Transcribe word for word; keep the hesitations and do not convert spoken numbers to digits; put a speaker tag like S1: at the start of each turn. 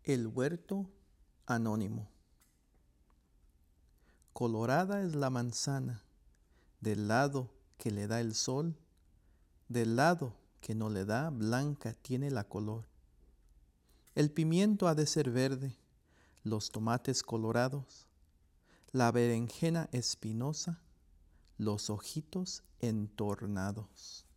S1: El huerto anónimo. Colorada es la manzana, del lado que le da el sol, del lado que no le da, blanca tiene la color. El pimiento ha de ser verde, los tomates colorados, la berenjena espinosa, los ojitos entornados.